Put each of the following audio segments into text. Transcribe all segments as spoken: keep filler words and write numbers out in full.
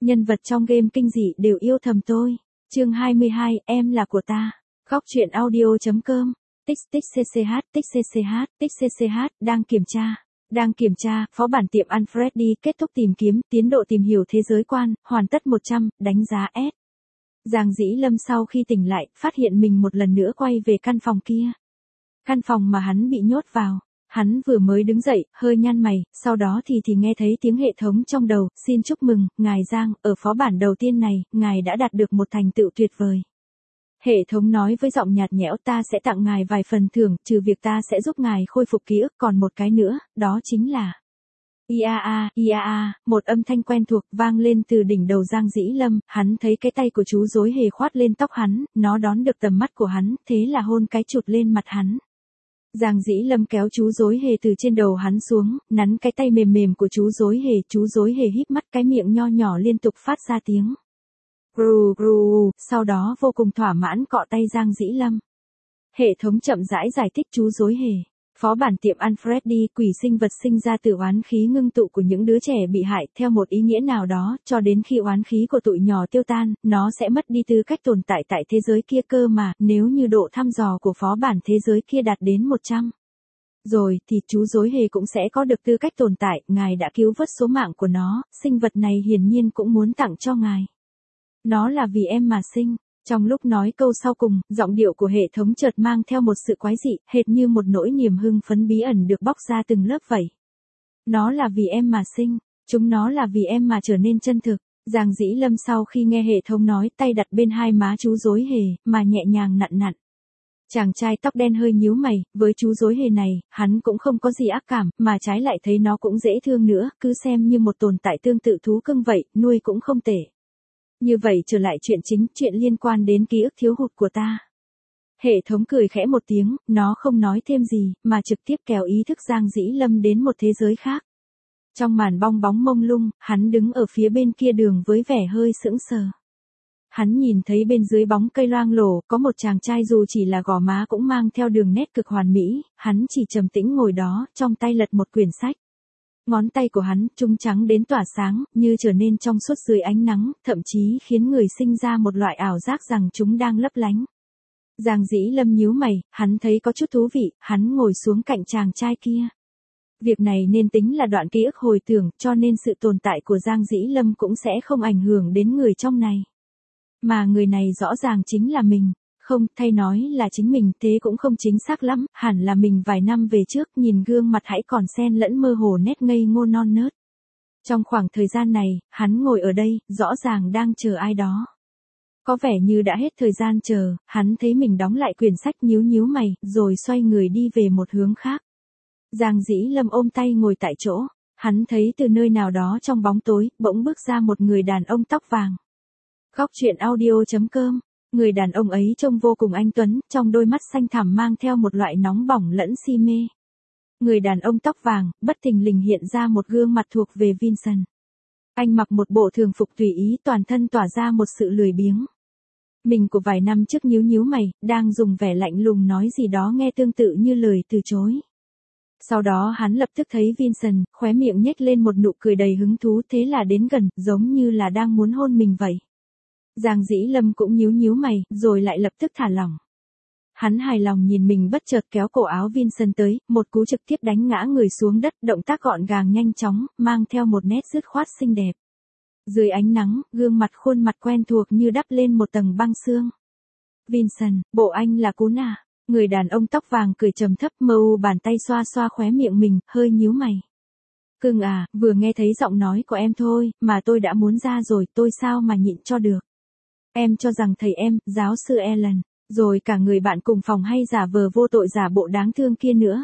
Nhân vật trong game kinh dị đều yêu thầm tôi. Chương hai mươi hai, em là của ta. Góc truyện audio.com. Tích tích cch, tích cch, tích cch, đang kiểm tra. Đang kiểm tra, phó bản tiệm ăn Freddy kết thúc tìm kiếm, tiến độ tìm hiểu thế giới quan, hoàn tất một trăm, đánh giá S. Giang Dĩ Lâm sau khi tỉnh lại, phát hiện mình một lần nữa quay về căn phòng kia. Căn phòng mà hắn bị nhốt vào. Hắn vừa mới đứng dậy, hơi nhăn mày, sau đó thì thì nghe thấy tiếng hệ thống trong đầu, xin chúc mừng, ngài Giang, ở phó bản đầu tiên này, ngài đã đạt được một thành tựu tuyệt vời. Hệ thống nói với giọng nhạt nhẽo, ta sẽ tặng ngài vài phần thưởng, trừ việc ta sẽ giúp ngài khôi phục ký ức, còn một cái nữa, đó chính là... Ia ia một âm thanh quen thuộc vang lên từ đỉnh đầu Giang Dĩ Lâm, hắn thấy cái tay của chú rối hề khoát lên tóc hắn, nó đón được tầm mắt của hắn, thế là hôn cái chụt lên mặt hắn. Giang Dĩ Lâm kéo chú rối hề từ trên đầu hắn xuống, nắn cái tay mềm mềm của chú rối hề, chú rối hề híp mắt, cái miệng nho nhỏ liên tục phát ra tiếng gru gru, sau đó vô cùng thỏa mãn cọ tay Giang Dĩ Lâm. Hệ thống chậm rãi giải thích chú rối hề. Phó bản tiệm ăn Freddy, quỷ sinh vật sinh ra từ oán khí ngưng tụ của những đứa trẻ bị hại, theo một ý nghĩa nào đó, cho đến khi oán khí của tụi nhỏ tiêu tan, nó sẽ mất đi tư cách tồn tại tại thế giới kia cơ mà, nếu như độ thăm dò của phó bản thế giới kia đạt đến một trăm. Rồi, thì chú rối hề cũng sẽ có được tư cách tồn tại, ngài đã cứu vớt số mạng của nó, sinh vật này hiển nhiên cũng muốn tặng cho ngài. Nó là vì em mà sinh. Trong lúc nói câu sau cùng, giọng điệu của hệ thống chợt mang theo một sự quái dị, hệt như một nỗi niềm hưng phấn bí ẩn được bóc ra từng lớp vậy. Nó là vì em mà sinh, chúng nó là vì em mà trở nên chân thực. Giang Dĩ Lâm sau khi nghe hệ thống nói, tay đặt bên hai má chú rối hề, mà nhẹ nhàng nặn nặn. Chàng trai tóc đen hơi nhíu mày, với chú rối hề này, hắn cũng không có gì ác cảm, mà trái lại thấy nó cũng dễ thương nữa, cứ xem như một tồn tại tương tự thú cưng vậy, nuôi cũng không tệ. Như vậy trở lại chuyện chính, chuyện liên quan đến ký ức thiếu hụt của ta. Hệ thống cười khẽ một tiếng, nó không nói thêm gì, mà trực tiếp kéo ý thức Giang Dĩ Lâm đến một thế giới khác. Trong màn bong bóng mông lung, hắn đứng ở phía bên kia đường với vẻ hơi sững sờ. Hắn nhìn thấy bên dưới bóng cây loang lổ, có một chàng trai dù chỉ là gò má cũng mang theo đường nét cực hoàn mỹ, hắn chỉ trầm tĩnh ngồi đó, trong tay lật một quyển sách. Ngón tay của hắn, trung trắng đến tỏa sáng, như trở nên trong suốt dưới ánh nắng, thậm chí khiến người sinh ra một loại ảo giác rằng chúng đang lấp lánh. Giang Dĩ Lâm nhíu mày, hắn thấy có chút thú vị, hắn ngồi xuống cạnh chàng trai kia. Việc này nên tính là đoạn ký ức hồi tưởng, cho nên sự tồn tại của Giang Dĩ Lâm cũng sẽ không ảnh hưởng đến người trong này. Mà người này rõ ràng chính là mình. Không, thay nói là chính mình, thế cũng không chính xác lắm, hẳn là mình vài năm về trước, nhìn gương mặt hãy còn xen lẫn mơ hồ nét ngây ngô non nớt. Trong khoảng thời gian này, hắn ngồi ở đây, rõ ràng đang chờ ai đó. Có vẻ như đã hết thời gian chờ, hắn thấy mình đóng lại quyển sách nhíu nhíu mày, rồi xoay người đi về một hướng khác. Giang Dĩ Lâm ôm tay ngồi tại chỗ, hắn thấy từ nơi nào đó trong bóng tối, bỗng bước ra một người đàn ông tóc vàng. Góc truyện audio.com. Người đàn ông ấy trông vô cùng anh tuấn, trong đôi mắt xanh thẳm mang theo một loại nóng bỏng lẫn si mê. Người đàn ông tóc vàng, bất thình lình hiện ra một gương mặt thuộc về Vincent. Anh mặc một bộ thường phục tùy ý, toàn thân tỏa ra một sự lười biếng. Mình của vài năm trước nhíu nhíu mày, đang dùng vẻ lạnh lùng nói gì đó nghe tương tự như lời từ chối. Sau đó hắn lập tức thấy Vincent, khóe miệng nhếch lên một nụ cười đầy hứng thú, thế là đến gần, giống như là đang muốn hôn mình vậy. Giang Dĩ Lâm cũng nhíu nhíu mày, rồi lại lập tức thả lỏng. Hắn hài lòng nhìn mình bất chợt kéo cổ áo Vincent tới, một cú trực tiếp đánh ngã người xuống đất, động tác gọn gàng nhanh chóng, mang theo một nét dứt khoát xinh đẹp. Dưới ánh nắng, gương mặt khuôn mặt quen thuộc như đắp lên một tầng băng sương. Vincent, bộ anh là Cún à? Người đàn ông tóc vàng cười trầm thấp, mờ u bàn tay xoa xoa khóe miệng mình, hơi nhíu mày. Cưng à, vừa nghe thấy giọng nói của em thôi, mà tôi đã muốn ra rồi, tôi sao mà nhịn cho được. Em cho rằng thầy em, giáo sư Ellen, rồi cả người bạn cùng phòng hay giả vờ vô tội giả bộ đáng thương kia nữa.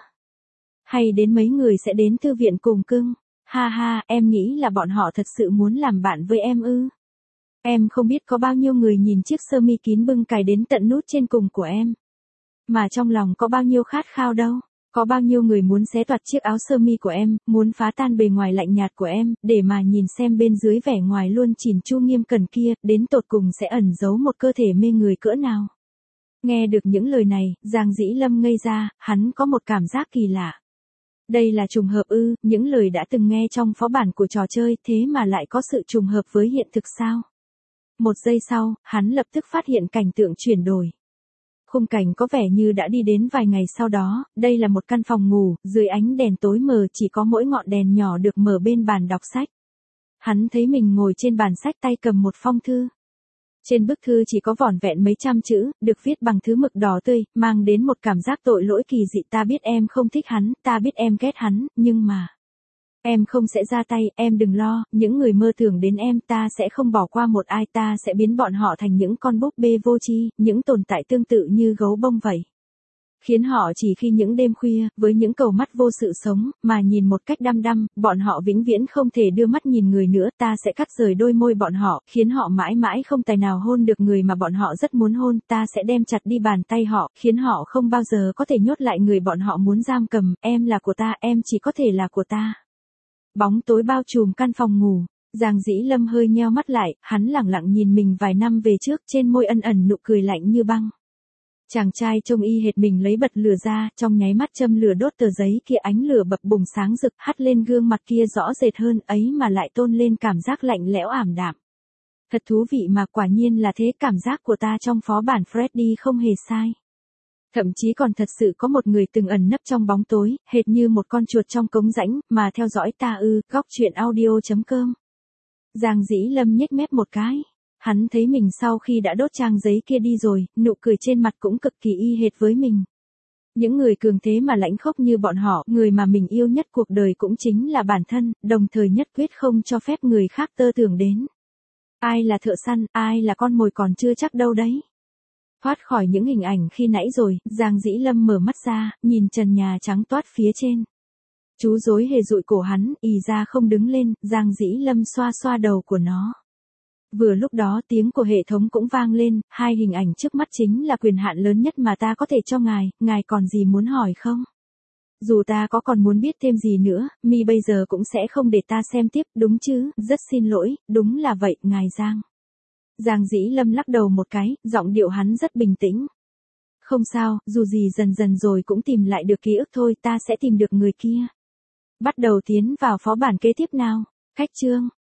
Hay đến mấy người sẽ đến thư viện cùng cưng. Ha ha, em nghĩ là bọn họ thật sự muốn làm bạn với em ư. Em không biết có bao nhiêu người nhìn chiếc sơ mi kín bưng cài đến tận nút trên cùng của em. Mà trong lòng có bao nhiêu khát khao đâu. Có bao nhiêu người muốn xé toạc chiếc áo sơ mi của em, muốn phá tan bề ngoài lạnh nhạt của em, để mà nhìn xem bên dưới vẻ ngoài luôn chỉn chu nghiêm cẩn kia, đến tột cùng sẽ ẩn giấu một cơ thể mê người cỡ nào. Nghe được những lời này, Giang Dĩ Lâm ngây ra, hắn có một cảm giác kỳ lạ. Đây là trùng hợp ư, những lời đã từng nghe trong phó bản của trò chơi thế mà lại có sự trùng hợp với hiện thực sao? Một giây sau, hắn lập tức phát hiện cảnh tượng chuyển đổi. Khung cảnh có vẻ như đã đi đến vài ngày sau đó, đây là một căn phòng ngủ, dưới ánh đèn tối mờ chỉ có mỗi ngọn đèn nhỏ được mở bên bàn đọc sách. Hắn thấy mình ngồi trên bàn sách tay cầm một phong thư. Trên bức thư chỉ có vỏn vẹn mấy trăm chữ, được viết bằng thứ mực đỏ tươi, mang đến một cảm giác tội lỗi kỳ dị. Ta biết em không thích hắn, ta biết em ghét hắn, nhưng mà... Em không sẽ ra tay, em đừng lo, những người mơ tưởng đến em ta sẽ không bỏ qua một ai, ta sẽ biến bọn họ thành những con búp bê vô tri, những tồn tại tương tự như gấu bông vậy. Khiến họ chỉ khi những đêm khuya, với những cầu mắt vô sự sống, mà nhìn một cách đăm đăm, bọn họ vĩnh viễn không thể đưa mắt nhìn người nữa, ta sẽ cắt rời đôi môi bọn họ, khiến họ mãi mãi không tài nào hôn được người mà bọn họ rất muốn hôn, ta sẽ đem chặt đi bàn tay họ, khiến họ không bao giờ có thể nhốt lại người bọn họ muốn giam cầm, em là của ta, em chỉ có thể là của ta. Bóng tối bao trùm căn phòng ngủ, Giang Dĩ Lâm hơi nheo mắt lại, hắn lẳng lặng nhìn mình vài năm về trước, trên môi ẩn ẩn nụ cười lạnh như băng. Chàng trai trông y hệt mình lấy bật lửa ra, trong nháy mắt châm lửa đốt tờ giấy kia, ánh lửa bập bùng sáng rực hắt lên gương mặt kia rõ rệt hơn, ấy mà lại tôn lên cảm giác lạnh lẽo ảm đạm. Thật thú vị mà, quả nhiên là thế, cảm giác của ta trong phó bản Freddy không hề sai. Thậm chí còn thật sự có một người từng ẩn nấp trong bóng tối, hệt như một con chuột trong cống rãnh, mà theo dõi ta ư. Góc truyện audio chấm com. Giang Dĩ Lâm nhếch mép một cái. Hắn thấy mình sau khi đã đốt trang giấy kia đi rồi, nụ cười trên mặt cũng cực kỳ y hệt với mình. Những người cường thế mà lãnh khốc như bọn họ, người mà mình yêu nhất cuộc đời cũng chính là bản thân, đồng thời nhất quyết không cho phép người khác tơ tưởng đến. Ai là thợ săn, ai là con mồi còn chưa chắc đâu đấy. Thoát khỏi những hình ảnh khi nãy rồi, Giang Dĩ Lâm mở mắt ra, nhìn trần nhà trắng toát phía trên. Chú rối hề dụi cổ hắn, ì ra không đứng lên, Giang Dĩ Lâm xoa xoa đầu của nó. Vừa lúc đó tiếng của hệ thống cũng vang lên, hai hình ảnh trước mắt chính là quyền hạn lớn nhất mà ta có thể cho ngài, ngài còn gì muốn hỏi không? Dù ta có còn muốn biết thêm gì nữa, mi bây giờ cũng sẽ không để ta xem tiếp, đúng chứ? Rất xin lỗi, đúng là vậy, ngài Giang. Giang Dĩ Lâm lắc đầu một cái, giọng điệu hắn rất bình tĩnh. Không sao, dù gì dần dần rồi cũng tìm lại được ký ức thôi, ta sẽ tìm được người kia. Bắt đầu tiến vào phó bản kế tiếp nào. Khách chương.